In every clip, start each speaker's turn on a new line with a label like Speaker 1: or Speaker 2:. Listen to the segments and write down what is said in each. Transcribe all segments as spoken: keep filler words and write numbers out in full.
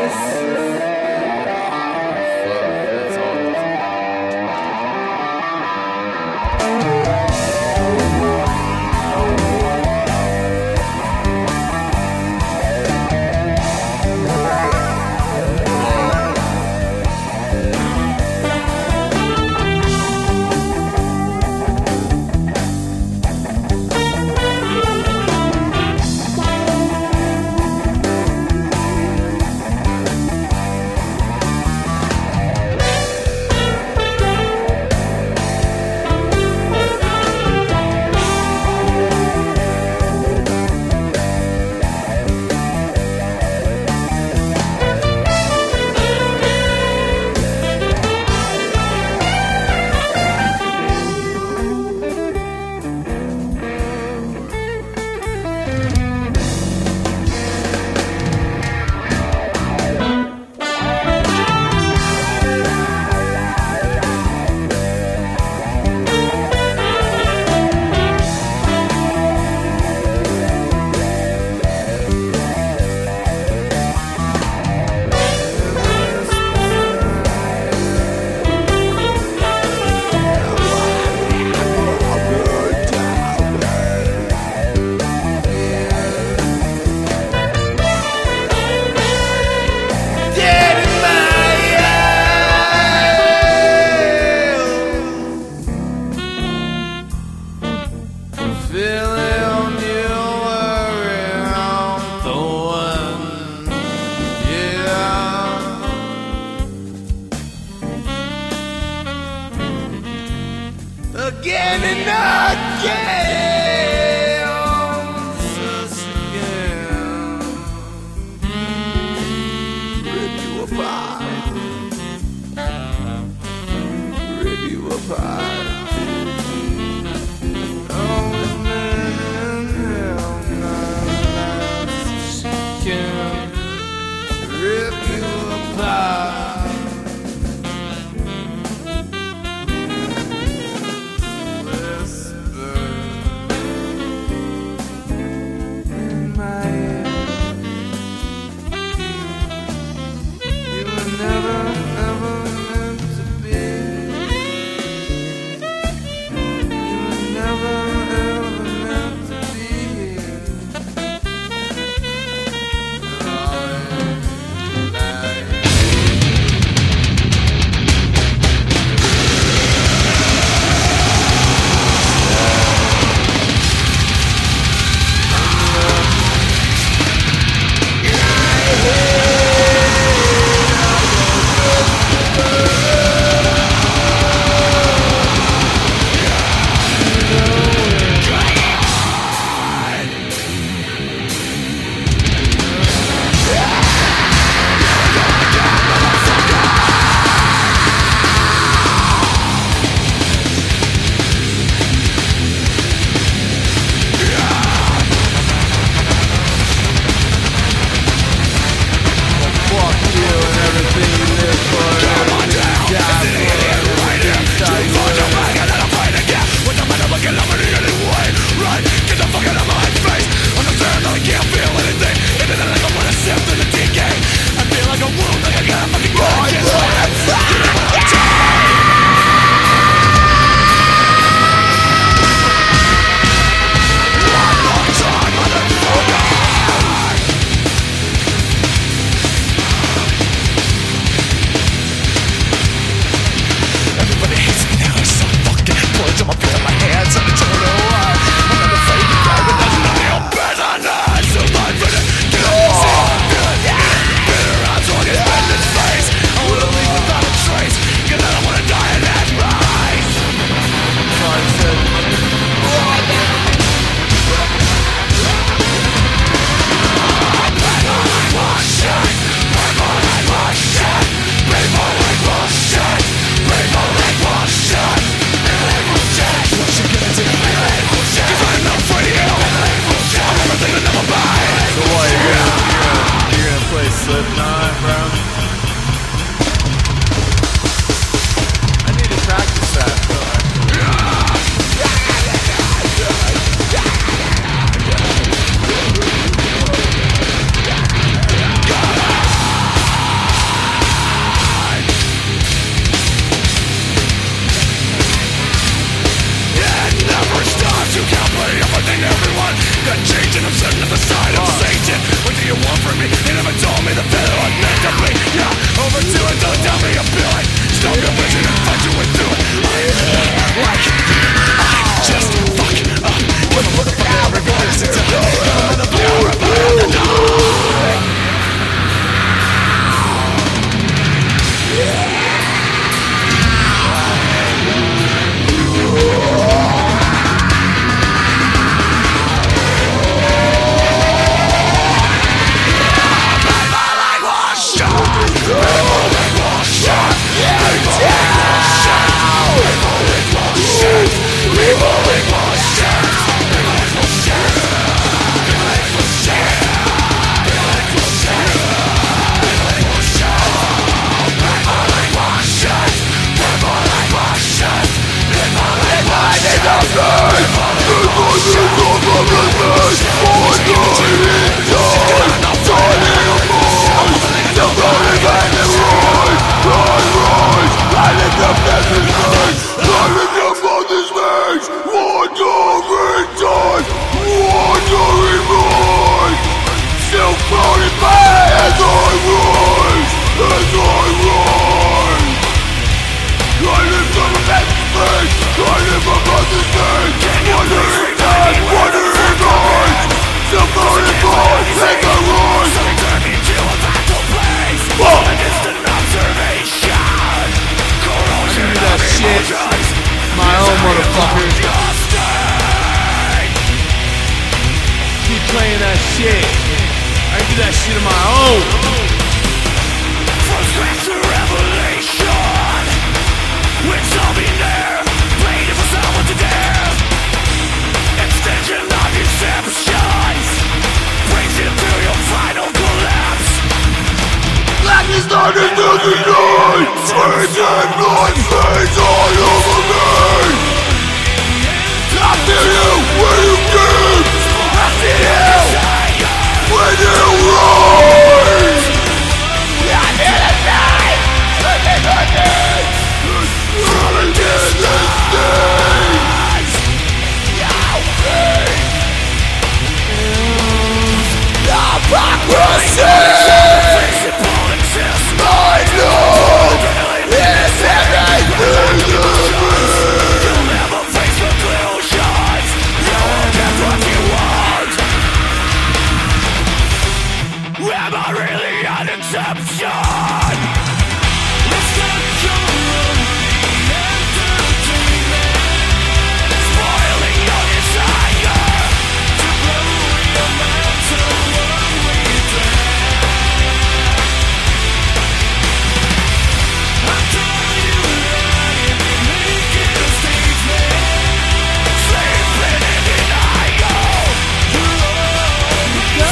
Speaker 1: again and again, just again, rip you apart, rip you apart. Oh, man, hell, no, she can rip you apart. Playing that shit. I do that shit on my own. From scratch to revelation. With something there, waiting for someone to dare. Extension of deceptions brings you to your final collapse. Blackness started to the night. Fades and blood fades all over me. I feel you when you give. I see you when you rise. I feel the night looking for me. Falling in the stage. Hypocrisy. My love is everything to me. You'll never face conclusions. You'll get what you want. Am I really an exception? It's not your entertainment, spoiling your desire to blow your mental one-way I tell you that if you make it a statement, sleeping in denial, you're all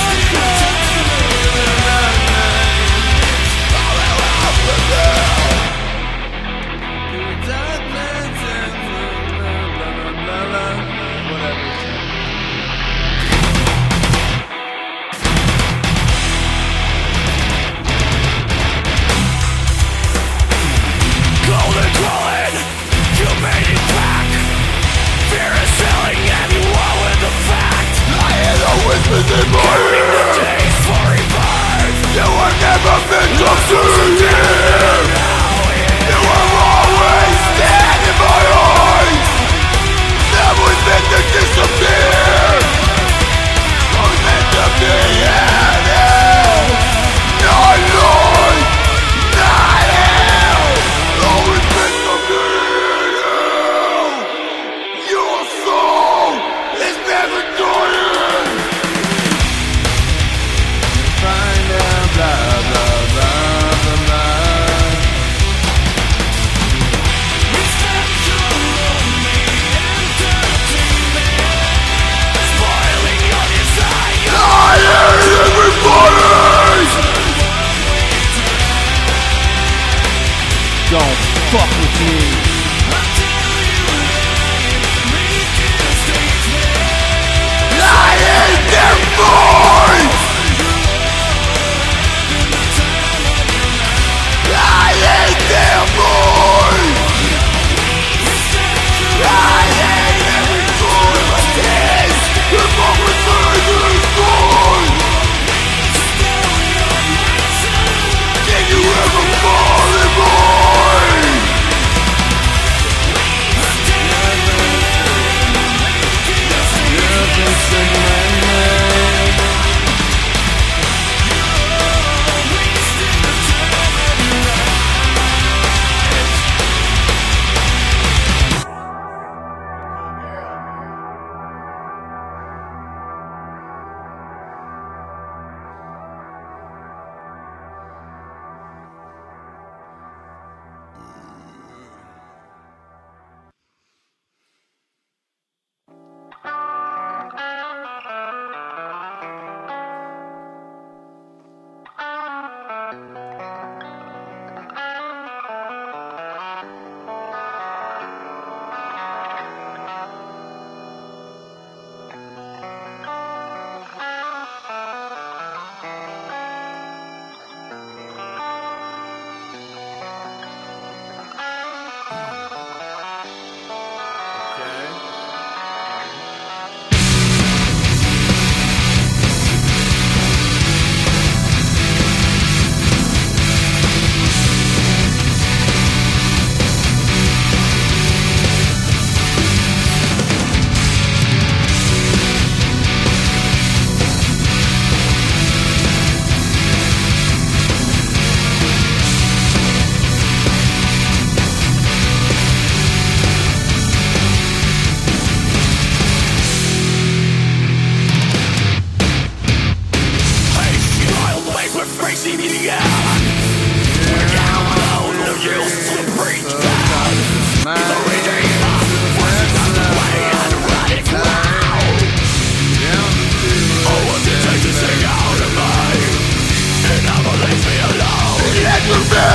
Speaker 1: golden dwelling, you made it back. Fear is selling and you are with the fact. I hear the whispers in my ear. The days for rebirth. You were never meant to see here. You were always dead in my eyes. Never meant to disappear. Always meant to be in hell. Not Lord, not hell. Always meant to be in hell. Your soul is never dying. Find out blah blah blah blah blah. It's not your only entertainment, spoiling your desire. I hate everybody. Don't fuck with me. I hate their voice. I hate their voice. I hate every voice like this. Hypocrisy is gone. Did you ever fall in mine? You're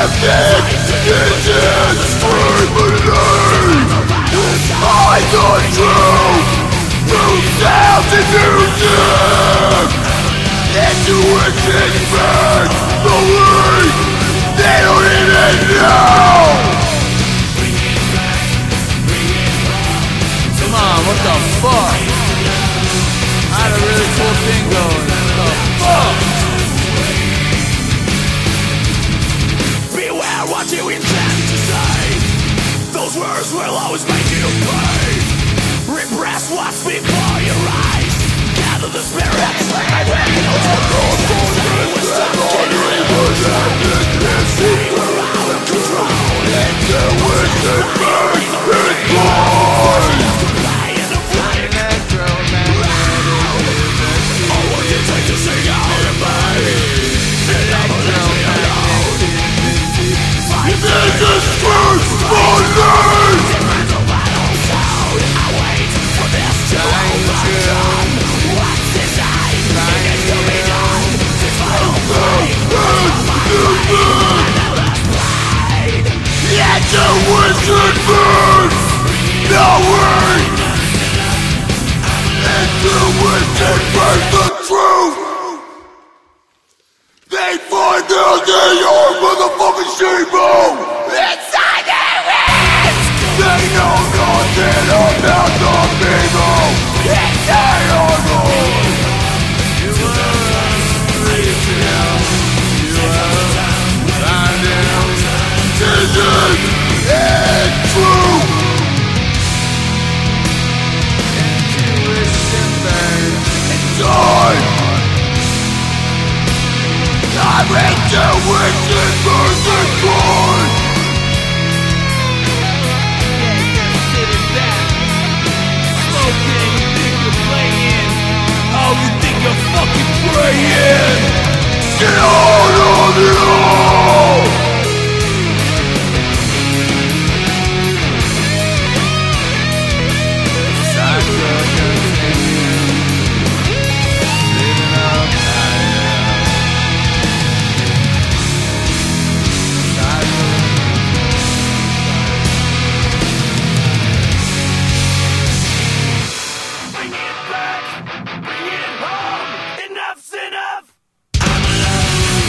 Speaker 1: What the fuck? I had a really cool thing going. What the fuck? Beware what you intend to say. Those words will always make you pay. Repress what's before your eyes. Gather the spirit. Stay with you. Stay with something. Stay we're out of control. Intuition makes it born. To sing out of me, it never lets me alone. You think this first for me? Mental battle sound, I wait for this to overturn. What's designed, it needs to be done. This final play, endless pain. Intuition burns, no way. Intuition burns the truth. They find out they are motherfucking sheeple inside their heads. They know nothing about the people inside our world. You are reaching out. You are finding this is true. Intuition burns inside. I'm intuition burns the core. Yeah, just sitting back, smoking, you think you're playing. Oh, you think you're fucking praying. Get out of here! Cycle continue, living up higher. Bring it back, bring it home, enough's enough. I'm alone.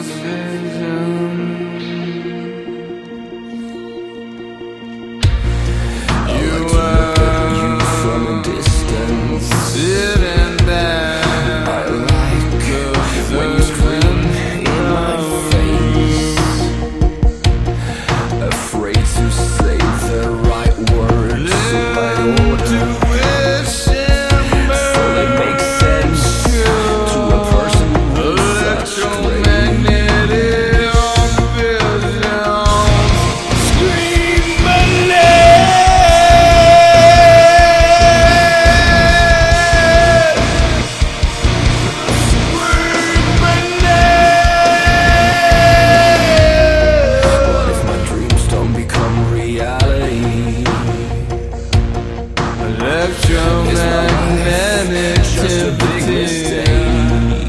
Speaker 1: this vision. You were
Speaker 2: from a distance,
Speaker 1: sitting there.
Speaker 2: I like when you scream in my face, afraid to say the right words, so I don't so they make sense to a person with such
Speaker 1: Electromagnetic visions. Scream my name. Scream my name.
Speaker 2: What if my dreams don't become reality?
Speaker 1: Electromagnetic
Speaker 2: Just a big mistake.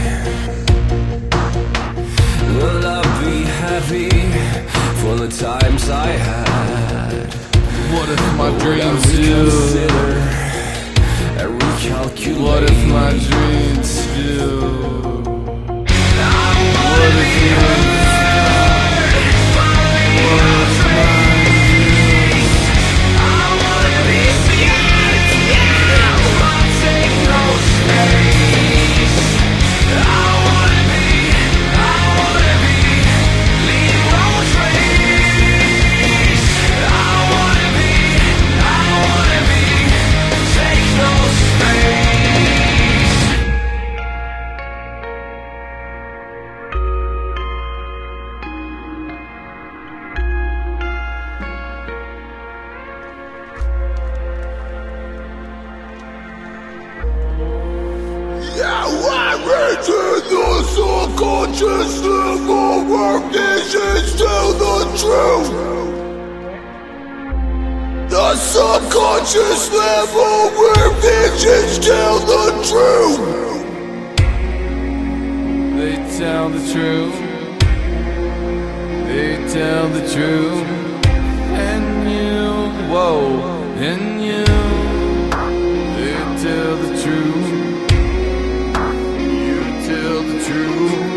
Speaker 2: Will I be happy for the times I had?
Speaker 1: What if my
Speaker 2: Would I
Speaker 1: dreams
Speaker 2: reconsider
Speaker 1: do?
Speaker 2: and recalculate?
Speaker 1: What if my dreams do? What if you
Speaker 3: Now I return the subconscious level where visions tell the truth. The subconscious level where visions tell the truth.
Speaker 1: they tell the truth? They tell the truth. And you, whoa, and you, they tell the truth. You tell the truth.